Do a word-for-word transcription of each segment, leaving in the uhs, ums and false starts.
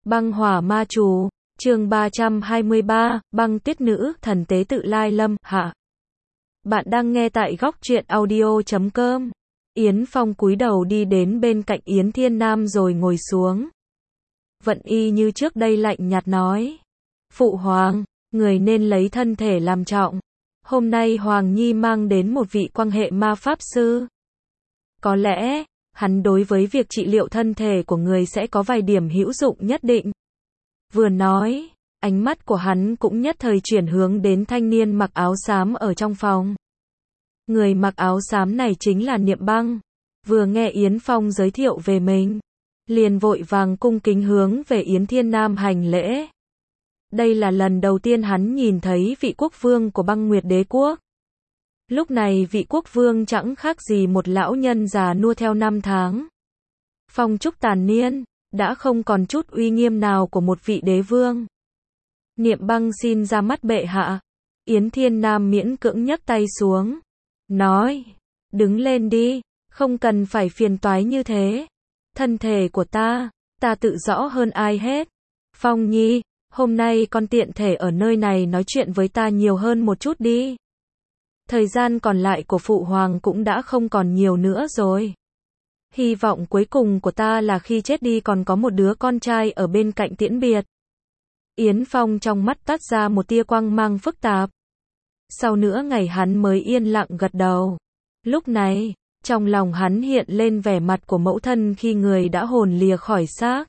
Băng hỏa ma chú, chương ba trăm hai mươi ba, băng tuyết nữ, thần tế tự lai lâm, hạ. Bạn đang nghe tại góc truyện audio chấm com. Yến Phong cúi đầu đi đến bên cạnh Yến Thiên Nam rồi ngồi xuống. Vận y như trước đây lạnh nhạt nói. Phụ hoàng, người nên lấy thân thể làm trọng. Hôm nay Hoàng Nhi mang đến một vị quan hệ ma pháp sư. Có lẽ, hắn đối với việc trị liệu thân thể của người sẽ có vài điểm hữu dụng nhất định. Vừa nói, ánh mắt của hắn cũng nhất thời chuyển hướng đến thanh niên mặc áo xám ở trong phòng. Người mặc áo xám này chính là Niệm Băng. Vừa nghe Yến Phong giới thiệu về mình, liền vội vàng cung kính hướng về Yến Thiên Nam hành lễ. Đây là lần đầu tiên hắn nhìn thấy vị quốc vương của Băng Nguyệt Đế quốc. Lúc này vị quốc vương chẳng khác gì một lão nhân già nua theo năm tháng. Phong trúc tàn niên, đã không còn chút uy nghiêm nào của một vị đế vương. Niệm Băng xin ra mắt bệ hạ. Yến Thiên Nam miễn cưỡng nhấc tay xuống, nói, đứng lên đi, không cần phải phiền toái như thế. Thân thể của ta, ta tự rõ hơn ai hết. Phong Nhi, hôm nay con tiện thể ở nơi này nói chuyện với ta nhiều hơn một chút đi. Thời gian còn lại của phụ hoàng cũng đã không còn nhiều nữa rồi. Hy vọng cuối cùng của ta là khi chết đi còn có một đứa con trai ở bên cạnh tiễn biệt. Yến Phong trong mắt tắt ra một tia quang mang phức tạp. Sau nửa ngày hắn mới yên lặng gật đầu. Lúc này, trong lòng hắn hiện lên vẻ mặt của mẫu thân khi người đã hồn lìa khỏi xác.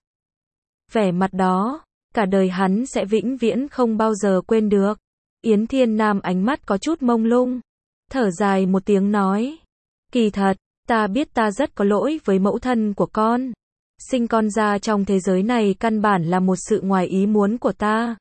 Vẻ mặt đó, cả đời hắn sẽ vĩnh viễn không bao giờ quên được. Yến Thiên Nam ánh mắt có chút mông lung, thở dài một tiếng nói, kỳ thật, ta biết ta rất có lỗi với mẫu thân của con. Sinh con ra trong thế giới này căn bản là một sự ngoài ý muốn của ta.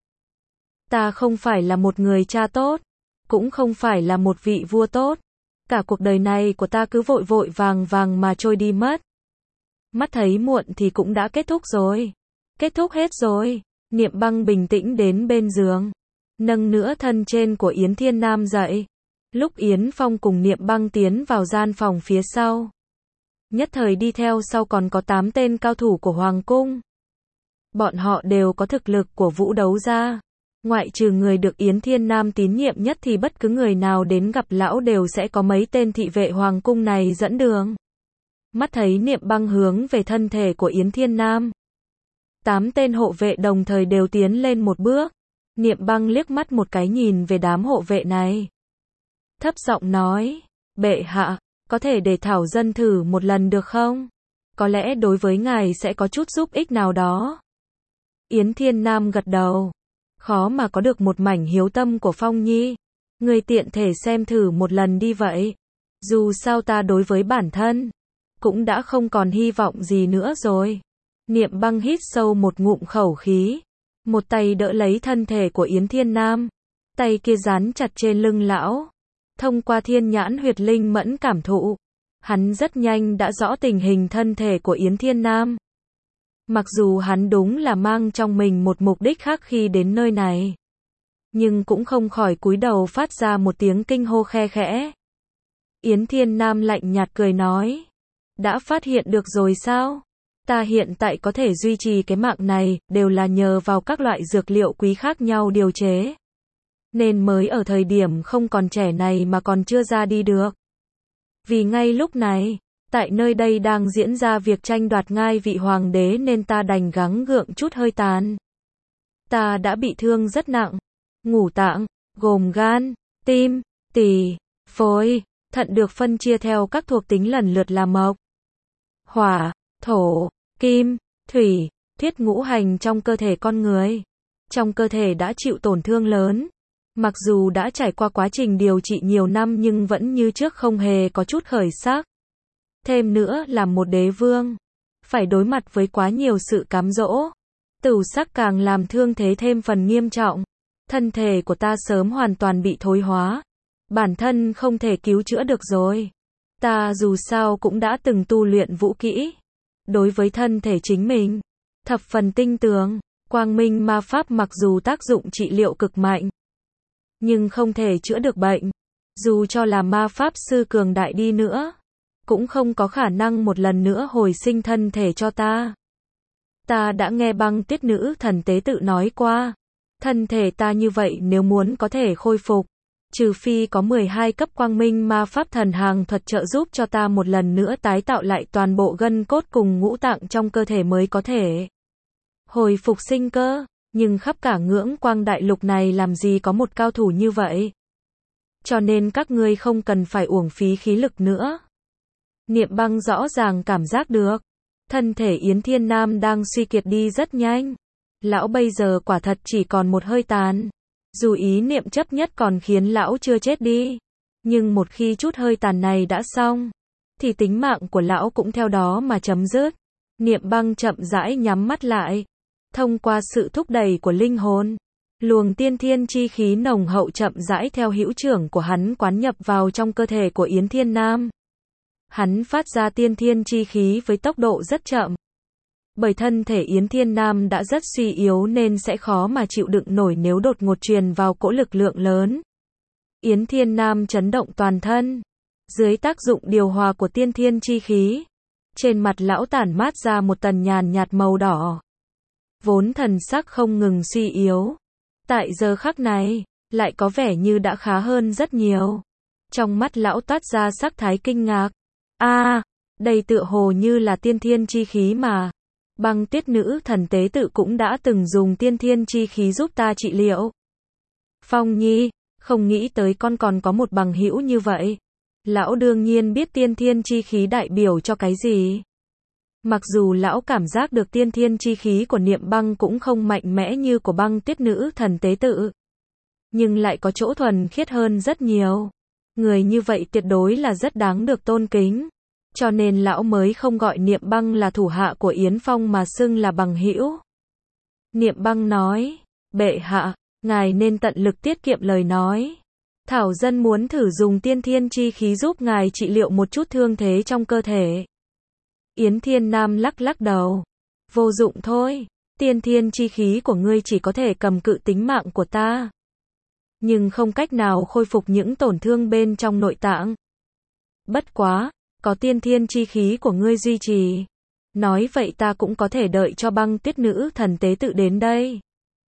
Ta không phải là một người cha tốt, cũng không phải là một vị vua tốt. Cả cuộc đời này của ta cứ vội vội vàng vàng mà trôi đi mất. Mắt thấy muộn thì cũng đã kết thúc rồi. Kết thúc hết rồi. Niệm Băng bình tĩnh đến bên giường, nâng nửa thân trên của Yến Thiên Nam dậy. Lúc Yến Phong cùng Niệm Băng tiến vào gian phòng phía sau, nhất thời đi theo sau còn có tám tên cao thủ của Hoàng cung. Bọn họ đều có thực lực của vũ đấu gia. Ngoại trừ người được Yến Thiên Nam tín nhiệm nhất thì bất cứ người nào đến gặp lão đều sẽ có mấy tên thị vệ Hoàng cung này dẫn đường. Mắt thấy Niệm Băng hướng về thân thể của Yến Thiên Nam, tám tên hộ vệ đồng thời đều tiến lên một bước. Niệm Băng liếc mắt một cái nhìn về đám hộ vệ này, thấp giọng nói, bệ hạ, có thể để Thảo Dân thử một lần được không? Có lẽ đối với ngài sẽ có chút giúp ích nào đó. Yến Thiên Nam gật đầu, khó mà có được một mảnh hiếu tâm của Phong Nhi. Người tiện thể xem thử một lần đi vậy. Dù sao ta đối với bản thân cũng đã không còn hy vọng gì nữa rồi. Niệm Băng hít sâu một ngụm khẩu khí, một tay đỡ lấy thân thể của Yến Thiên Nam, tay kia dán chặt trên lưng lão. Thông qua thiên nhãn huyệt linh mẫn cảm thụ, hắn rất nhanh đã rõ tình hình thân thể của Yến Thiên Nam. Mặc dù hắn đúng là mang trong mình một mục đích khác khi đến nơi này, nhưng cũng không khỏi cúi đầu phát ra một tiếng kinh hô khe khẽ. Yến Thiên Nam lạnh nhạt cười nói, đã phát hiện được rồi sao? Ta hiện tại có thể duy trì cái mạng này, đều là nhờ vào các loại dược liệu quý khác nhau điều chế. Nên mới ở thời điểm không còn trẻ này mà còn chưa ra đi được. Vì ngay lúc này, tại nơi đây đang diễn ra việc tranh đoạt ngai vị hoàng đế nên ta đành gắng gượng chút hơi tàn. Ta đã bị thương rất nặng. Ngũ tạng, gồm gan, tim, tỳ, phổi, thận được phân chia theo các thuộc tính lần lượt là mộc, hỏa, thổ, kim, thủy, thiết ngũ hành trong cơ thể con người. Trong cơ thể đã chịu tổn thương lớn. Mặc dù đã trải qua quá trình điều trị nhiều năm nhưng vẫn như trước không hề có chút khởi sắc. Thêm nữa là một đế vương, phải đối mặt với quá nhiều sự cám dỗ. Tửu sắc càng làm thương thế thêm phần nghiêm trọng. Thân thể của ta sớm hoàn toàn bị thối hóa. Bản thân không thể cứu chữa được rồi. Ta dù sao cũng đã từng tu luyện vũ kỹ. Đối với thân thể chính mình, thập phần tinh tường. Quang minh ma pháp mặc dù tác dụng trị liệu cực mạnh, nhưng không thể chữa được bệnh. Dù cho là ma pháp sư cường đại đi nữa, cũng không có khả năng một lần nữa hồi sinh thân thể cho ta. Ta đã nghe Băng Tuyết Nữ thần tế tự nói qua. Thân thể ta như vậy nếu muốn có thể khôi phục, trừ phi có mười hai cấp quang minh ma pháp thần hàng thuật trợ giúp cho ta một lần nữa tái tạo lại toàn bộ gân cốt cùng ngũ tạng trong cơ thể mới có thể hồi phục sinh cơ. Nhưng khắp cả ngưỡng quang đại lục này làm gì có một cao thủ như vậy. Cho nên các ngươi không cần phải uổng phí khí lực nữa. Niệm Băng rõ ràng cảm giác được. Thân thể Yến Thiên Nam đang suy kiệt đi rất nhanh. Lão bây giờ quả thật chỉ còn một hơi tàn. Dù ý niệm chấp nhất còn khiến lão chưa chết đi. Nhưng một khi chút hơi tàn này đã xong, thì tính mạng của lão cũng theo đó mà chấm dứt. Niệm Băng chậm rãi nhắm mắt lại. Thông qua sự thúc đẩy của linh hồn, luồng tiên thiên chi khí nồng hậu chậm rãi theo hữu trưởng của hắn quán nhập vào trong cơ thể của Yến Thiên Nam. Hắn phát ra tiên thiên chi khí với tốc độ rất chậm. Bởi thân thể Yến Thiên Nam đã rất suy yếu nên sẽ khó mà chịu đựng nổi nếu đột ngột truyền vào cỗ lực lượng lớn. Yến Thiên Nam chấn động toàn thân. Dưới tác dụng điều hòa của tiên thiên chi khí, trên mặt lão tản mát ra một tầng nhàn nhạt màu đỏ. Vốn thần sắc không ngừng suy yếu, tại giờ khắc này, lại có vẻ như đã khá hơn rất nhiều. Trong mắt lão toát ra sắc thái kinh ngạc. A, à, đây tựa hồ như là tiên thiên chi khí mà. Băng Tuyết Nữ thần tế tự cũng đã từng dùng tiên thiên chi khí giúp ta trị liệu. Phong Nhi, không nghĩ tới con còn có một bằng hữu như vậy. Lão đương nhiên biết tiên thiên chi khí đại biểu cho cái gì. Mặc dù lão cảm giác được tiên thiên chi khí của Niệm Băng cũng không mạnh mẽ như của Băng Tuyết Nữ thần tế tự, nhưng lại có chỗ thuần khiết hơn rất nhiều. Người như vậy tuyệt đối là rất đáng được tôn kính. Cho nên lão mới không gọi Niệm Băng là thủ hạ của Yến Phong mà xưng là bằng hữu. Niệm Băng nói, bệ hạ, ngài nên tận lực tiết kiệm lời nói. Thảo dân muốn thử dùng tiên thiên chi khí giúp ngài trị liệu một chút thương thế trong cơ thể. Yến Thiên Nam lắc lắc đầu. Vô dụng thôi, tiên thiên chi khí của ngươi chỉ có thể cầm cự tính mạng của ta, nhưng không cách nào khôi phục những tổn thương bên trong nội tạng. Bất quá, có tiên thiên chi khí của ngươi duy trì. Nói vậy ta cũng có thể đợi cho Băng Tuyết Nữ thần tế tự đến đây.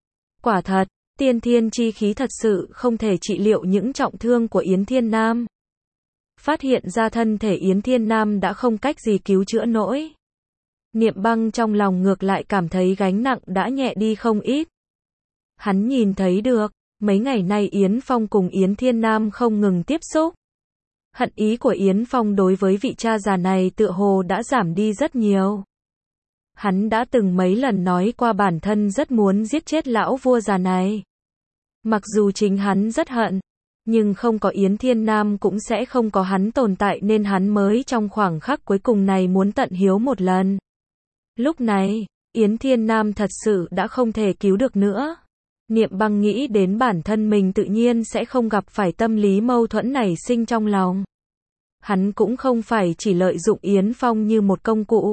Quả thật, tiên thiên chi khí thật sự không thể trị liệu những trọng thương của Yến Thiên Nam. Phát hiện ra thân thể Yến Thiên Nam đã không cách gì cứu chữa nổi. Niệm Băng trong lòng ngược lại cảm thấy gánh nặng đã nhẹ đi không ít. Hắn nhìn thấy được, mấy ngày nay Yến Phong cùng Yến Thiên Nam không ngừng tiếp xúc. Hận ý của Yến Phong đối với vị cha già này tựa hồ đã giảm đi rất nhiều. Hắn đã từng mấy lần nói qua bản thân rất muốn giết chết lão vua già này. Mặc dù chính hắn rất hận, nhưng không có Yến Thiên Nam cũng sẽ không có hắn tồn tại nên hắn mới trong khoảng khắc cuối cùng này muốn tận hiếu một lần. Lúc này, Yến Thiên Nam thật sự đã không thể cứu được nữa. Niệm Băng nghĩ đến bản thân mình tự nhiên sẽ không gặp phải tâm lý mâu thuẫn nảy sinh trong lòng. Hắn cũng không phải chỉ lợi dụng Yến Phong như một công cụ.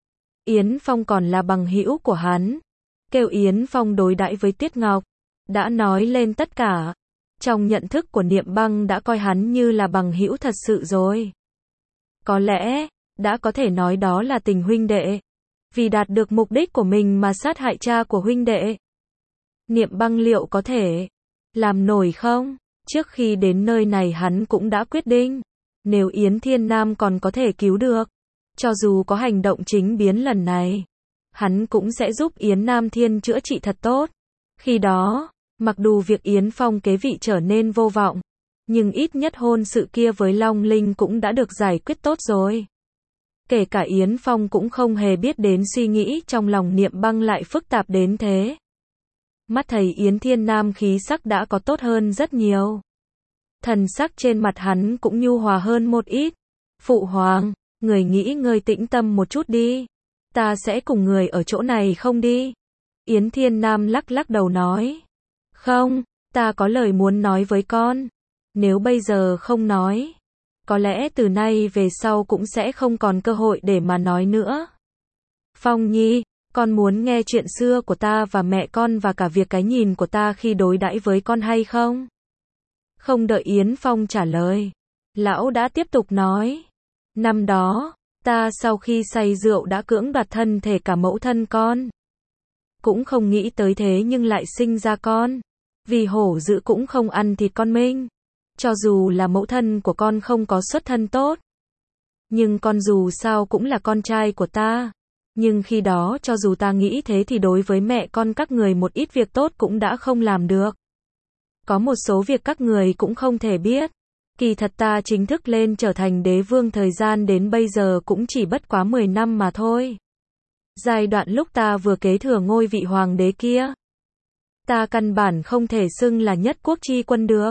Yến Phong còn là bằng hữu của hắn. Kêu Yến Phong đối đãi với Tiết Ngọc, đã nói lên tất cả. Trong nhận thức của Niệm Băng đã coi hắn như là bằng hữu thật sự rồi. Có lẽ, đã có thể nói đó là tình huynh đệ. Vì đạt được mục đích của mình mà sát hại cha của huynh đệ. Niệm Băng liệu có thể làm nổi không? Trước khi đến nơi này hắn cũng đã quyết định, nếu Yến Thiên Nam còn có thể cứu được, cho dù có hành động chính biến lần này, hắn cũng sẽ giúp Yến Nam Thiên chữa trị thật tốt. Khi đó, mặc dù việc Yến Phong kế vị trở nên vô vọng, nhưng ít nhất hôn sự kia với Long Linh cũng đã được giải quyết tốt rồi. Kể cả Yến Phong cũng không hề biết đến suy nghĩ trong lòng Niệm Băng lại phức tạp đến thế. Mắt thấy Yến Thiên Nam khí sắc đã có tốt hơn rất nhiều. Thần sắc trên mặt hắn cũng nhu hòa hơn một ít. Phụ hoàng, người nghĩ người tĩnh tâm một chút đi. Ta sẽ cùng người ở chỗ này không đi. Yến Thiên Nam lắc lắc đầu nói. Không, ta có lời muốn nói với con. Nếu bây giờ không nói, có lẽ từ nay về sau cũng sẽ không còn cơ hội để mà nói nữa. Phong Nhi, con muốn nghe chuyện xưa của ta và mẹ con và cả việc cái nhìn của ta khi đối đãi với con hay không? Không đợi Yến Phong trả lời, lão đã tiếp tục nói. Năm đó, Ta sau khi say rượu đã cưỡng đoạt thân thể cả mẫu thân con. Cũng không nghĩ tới thế nhưng lại sinh ra con. Vì hổ dữ cũng không ăn thịt con mình. Cho dù là mẫu thân của con không có xuất thân tốt. Nhưng con dù sao cũng là con trai của ta. Nhưng khi đó cho dù ta nghĩ thế thì đối với mẹ con các người một ít việc tốt cũng đã không làm được. Có một số việc các người cũng không thể biết. Kỳ thật ta chính thức lên trở thành đế vương thời gian đến bây giờ cũng chỉ bất quá mười năm mà thôi. Giai đoạn lúc ta vừa kế thừa ngôi vị hoàng đế kia. Ta căn bản không thể xưng là nhất quốc chi quân được.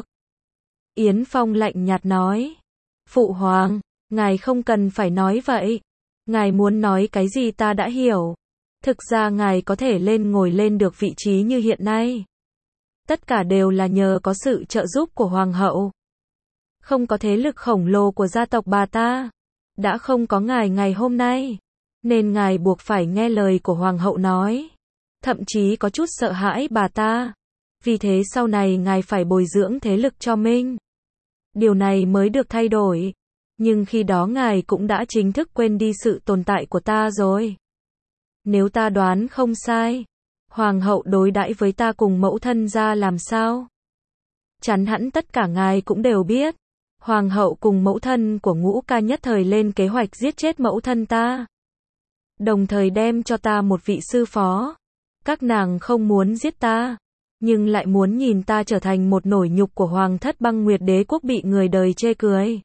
Yến Phong lạnh nhạt nói. Phụ hoàng, ngài không cần phải nói vậy. Ngài muốn nói cái gì ta đã hiểu. Thực ra ngài có thể lên ngồi lên được vị trí như hiện nay. Tất cả đều là nhờ có sự trợ giúp của hoàng hậu. Không có thế lực khổng lồ của gia tộc bà ta. Đã không có ngài ngày hôm nay. Nên ngài buộc phải nghe lời của hoàng hậu nói. Thậm chí có chút sợ hãi bà ta. Vì thế sau này ngài phải bồi dưỡng thế lực cho mình. Điều này mới được thay đổi. Nhưng khi đó ngài cũng đã chính thức quên đi sự tồn tại của ta rồi. Nếu ta đoán không sai, hoàng hậu đối đãi với ta cùng mẫu thân ra làm sao? Chắn hẳn tất cả ngài cũng đều biết. Hoàng hậu cùng mẫu thân của Ngũ Ca nhất thời lên kế hoạch giết chết mẫu thân ta. Đồng thời đem cho ta một vị sư phó. Các nàng không muốn giết ta, nhưng lại muốn nhìn ta trở thành một nổi nhục của hoàng thất Băng Nguyệt Đế quốc bị người đời chê cười.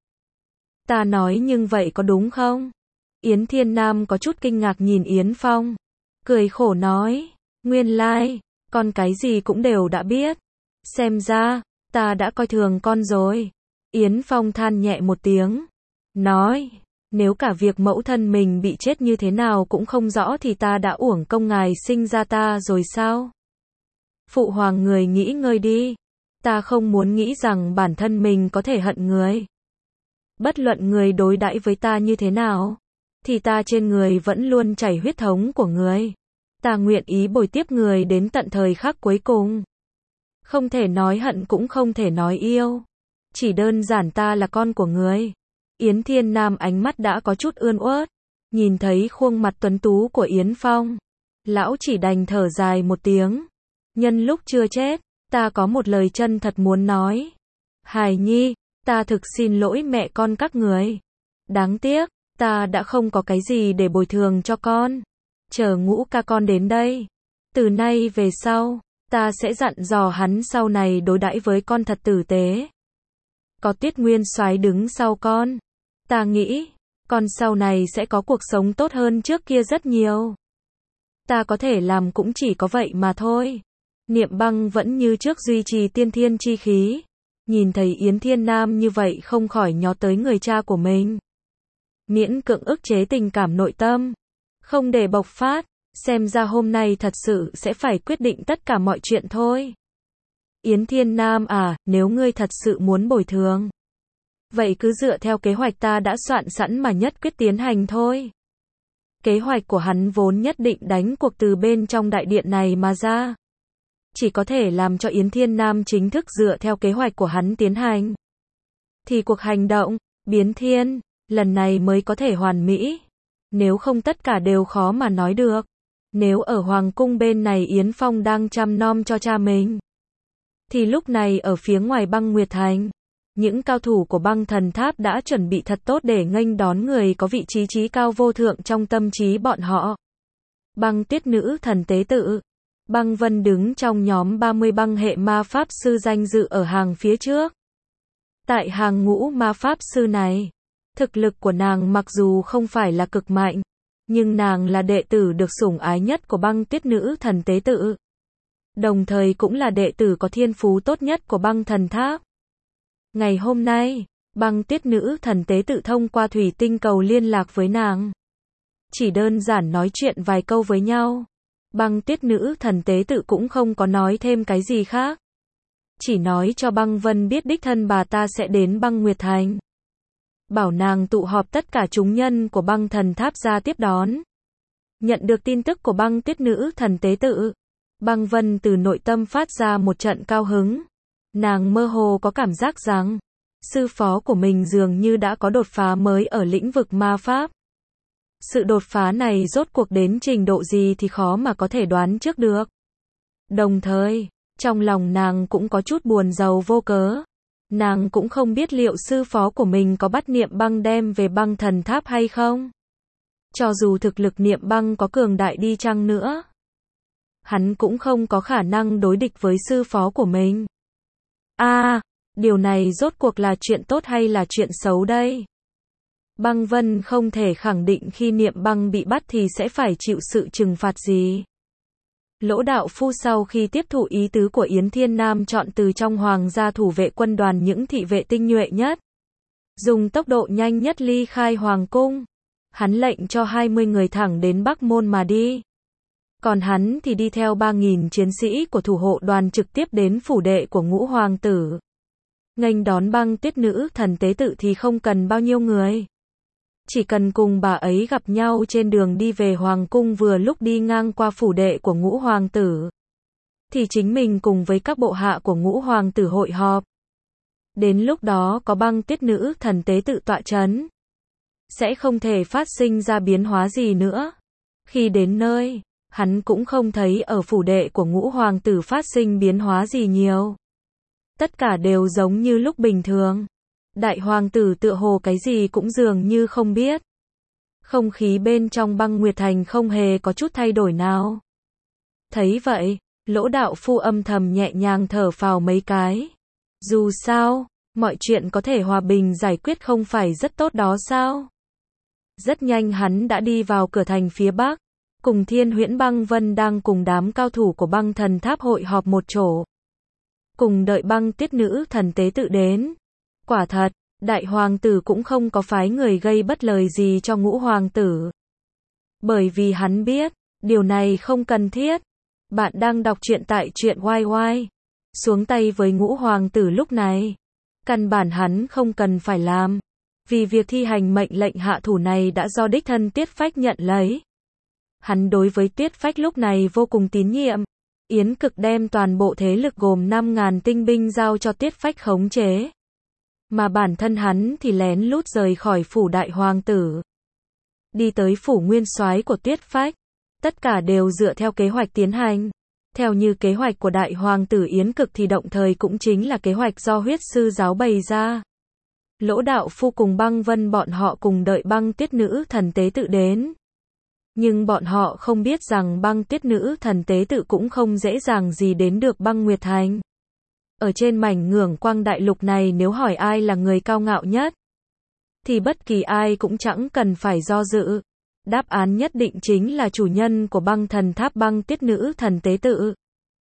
Ta nói nhưng vậy có đúng không? Yến Thiên Nam có chút kinh ngạc nhìn Yến Phong. Cười khổ nói. Nguyên lai, con cái gì cũng đều đã biết. Xem ra, ta đã coi thường con rồi. Yến Phong than nhẹ một tiếng. Nói, nếu cả việc mẫu thân mình bị chết như thế nào cũng không rõ thì ta đã uổng công ngài sinh ra ta rồi sao? Phụ hoàng người nghĩ ngơi đi. Ta không muốn nghĩ rằng bản thân mình có thể hận người. Bất luận người đối đãi với ta như thế nào, thì ta trên người vẫn luôn chảy huyết thống của người. Ta nguyện ý bồi tiếp người đến tận thời khắc cuối cùng. Không thể nói hận cũng không thể nói yêu. Chỉ đơn giản ta là con của người. Yến Thiên Nam ánh mắt đã có chút ươn uất. Nhìn thấy khuôn mặt tuấn tú của Yến Phong. Lão chỉ đành thở dài một tiếng. Nhân lúc chưa chết, ta có một lời chân thật muốn nói. Hài Nhi, ta thực xin lỗi mẹ con các người. Đáng tiếc, ta đã không có cái gì để bồi thường cho con. Chờ Ngũ Ca con đến đây. Từ nay về sau, ta sẽ dặn dò hắn sau này đối đãi với con thật tử tế. Có Tiết Nguyên Soái đứng sau con. Ta nghĩ, con sau này sẽ có cuộc sống tốt hơn trước kia rất nhiều. Ta có thể làm cũng chỉ có vậy mà thôi. Niệm Băng vẫn như trước duy trì tiên thiên chi khí. Nhìn thấy Yến Thiên Nam như vậy không khỏi nhớ tới người cha của mình. Miễn cưỡng ức chế tình cảm nội tâm. Không để bộc phát. Xem ra hôm nay thật sự sẽ phải quyết định tất cả mọi chuyện thôi. Yến Thiên Nam à, nếu ngươi thật sự muốn bồi thường. Vậy cứ dựa theo kế hoạch ta đã soạn sẵn mà nhất quyết tiến hành thôi. Kế hoạch của hắn vốn nhất định đánh cuộc từ bên trong đại điện này mà ra. Chỉ có thể làm cho Yến Thiên Nam chính thức dựa theo kế hoạch của hắn tiến hành. Thì cuộc hành động, biến thiên, lần này mới có thể hoàn mỹ. Nếu không tất cả đều khó mà nói được. Nếu ở Hoàng cung bên này Yến Phong đang chăm nom cho cha mình. Thì lúc này ở phía ngoài Băng Nguyệt Thành. Những cao thủ của Băng Thần Tháp đã chuẩn bị thật tốt để nghênh đón người có vị trí trí cao vô thượng trong tâm trí bọn họ. Băng Tiết Nữ Thần Tế Tự. Băng Vân đứng trong nhóm ba mươi băng hệ ma pháp sư danh dự ở hàng phía trước. Tại hàng ngũ ma pháp sư này, thực lực của nàng mặc dù không phải là cực mạnh, nhưng nàng là đệ tử được sủng ái nhất của Băng Tiết Nữ Thần Tế Tự. Đồng thời cũng là đệ tử có thiên phú tốt nhất của Băng Thần Tháp. Ngày hôm nay, Băng Tiết Nữ Thần Tế Tự thông qua thủy tinh cầu liên lạc với nàng. Chỉ đơn giản nói chuyện vài câu với nhau. Băng Tiết Nữ Thần Tế Tự cũng không có nói thêm cái gì khác. Chỉ nói cho Băng Vân biết đích thân bà ta sẽ đến Băng Nguyệt Thành. Bảo nàng tụ họp tất cả chúng nhân của Băng Thần Tháp ra tiếp đón. Nhận được tin tức của Băng Tiết Nữ Thần Tế Tự, Băng Vân từ nội tâm phát ra một trận cao hứng. Nàng mơ hồ có cảm giác rằng, sư phó của mình dường như đã có đột phá mới ở lĩnh vực ma pháp. Sự đột phá này rốt cuộc đến trình độ gì thì khó mà có thể đoán trước được. Đồng thời, trong lòng nàng cũng có chút buồn rầu vô cớ. Nàng cũng không biết liệu sư phó của mình có bắt Niệm Băng đem về Băng Thần Tháp hay không. Cho dù thực lực Niệm Băng có cường đại đi chăng nữa, hắn cũng không có khả năng đối địch với sư phó của mình. A, à, điều này rốt cuộc là chuyện tốt hay là chuyện xấu đây? Băng Vân không thể khẳng định khi Niệm Băng bị bắt thì sẽ phải chịu sự trừng phạt gì. Lỗ đạo phu sau khi tiếp thụ ý tứ của Yến Thiên Nam chọn từ trong hoàng gia thủ vệ quân đoàn những thị vệ tinh nhuệ nhất, dùng tốc độ nhanh nhất ly khai hoàng cung. Hắn lệnh cho hai mươi người thẳng đến Bắc Môn mà đi. Còn hắn thì đi theo ba nghìn chiến sĩ của thủ hộ đoàn trực tiếp đến phủ đệ của Ngũ hoàng tử. Nghênh đón Băng Tuyết Nữ Thần tế tự thì không cần bao nhiêu người. Chỉ cần cùng bà ấy gặp nhau trên đường đi về hoàng cung vừa lúc đi ngang qua phủ đệ của Ngũ hoàng tử, thì chính mình cùng với các bộ hạ của Ngũ hoàng tử hội họp. Đến lúc đó có Băng Tuyết Nữ Thần tế tự tọa chấn, sẽ không thể phát sinh ra biến hóa gì nữa. Khi đến nơi, hắn cũng không thấy ở phủ đệ của Ngũ hoàng tử phát sinh biến hóa gì nhiều. Tất cả đều giống như lúc bình thường. Đại hoàng tử tựa hồ cái gì cũng dường như không biết. Không khí bên trong Băng Nguyệt Thành không hề có chút thay đổi nào. Thấy vậy, Lỗ đạo phu âm thầm nhẹ nhàng thở phào mấy cái. Dù sao, mọi chuyện có thể hòa bình giải quyết không phải rất tốt đó sao? Rất nhanh hắn đã đi vào cửa thành phía bắc, cùng Thiên Huyễn Băng Vân đang cùng đám cao thủ của Băng Thần Tháp hội họp một chỗ, cùng đợi Băng Tuyết Nữ Thần tế tự đến. Quả thật, đại hoàng tử cũng không có phái người gây bất lời gì cho Ngũ hoàng tử. Bởi vì hắn biết, điều này không cần thiết. Bạn đang đọc truyện tại truyện oai oai. Xuống tay với Ngũ hoàng tử lúc này, căn bản hắn không cần phải làm. Vì việc thi hành mệnh lệnh hạ thủ này đã do đích thân Tiết Phách nhận lấy. Hắn đối với Tiết Phách lúc này vô cùng tín nhiệm. Yến Cực đem toàn bộ thế lực gồm năm nghìn tinh binh giao cho Tiết Phách khống chế. Mà bản thân hắn thì lén lút rời khỏi phủ đại hoàng tử. Đi tới phủ nguyên soái của Tiết Phách. Tất cả đều dựa theo kế hoạch tiến hành. Theo như kế hoạch của đại hoàng tử Yến Cực thì động thời cũng chính là kế hoạch do huyết sư giáo bày ra. Lỗ đạo phu cùng Băng Vân bọn họ cùng đợi Băng Tuyết Nữ Thần tế tự đến. Nhưng bọn họ không biết rằng Băng Tuyết Nữ Thần tế tự cũng không dễ dàng gì đến được Băng Nguyệt Thành. Ở trên mảnh ngưỡng quang đại lục này nếu hỏi ai là người cao ngạo nhất, thì bất kỳ ai cũng chẳng cần phải do dự. Đáp án nhất định chính là chủ nhân của Băng Thần Tháp Băng Tuyết Nữ Thần tế tự.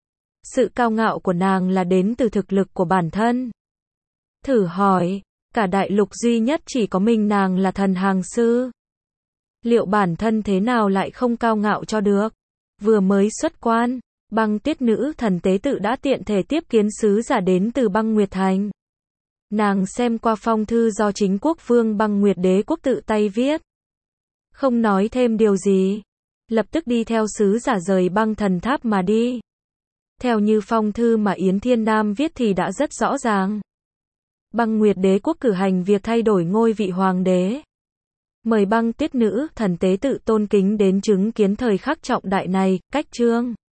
Sự cao ngạo của nàng là đến từ thực lực của bản thân. Thử hỏi, cả đại lục duy nhất chỉ có mình nàng là thần hàng sư. Liệu bản thân thế nào lại không cao ngạo cho được? Vừa mới xuất quan, Băng Tuyết Nữ Thần tế tự đã tiện thể tiếp kiến sứ giả đến từ Băng Nguyệt Thành. Nàng xem qua phong thư do chính quốc vương Băng Nguyệt Đế quốc tự tay viết. Không nói thêm điều gì, lập tức đi theo sứ giả rời Băng Thần Tháp mà đi. Theo như phong thư mà Yến Thiên Nam viết thì đã rất rõ ràng. Băng Nguyệt Đế quốc cử hành việc thay đổi ngôi vị hoàng đế. Mời Băng Tuyết Nữ Thần tế tự tôn kính đến chứng kiến thời khắc trọng đại này, cách chương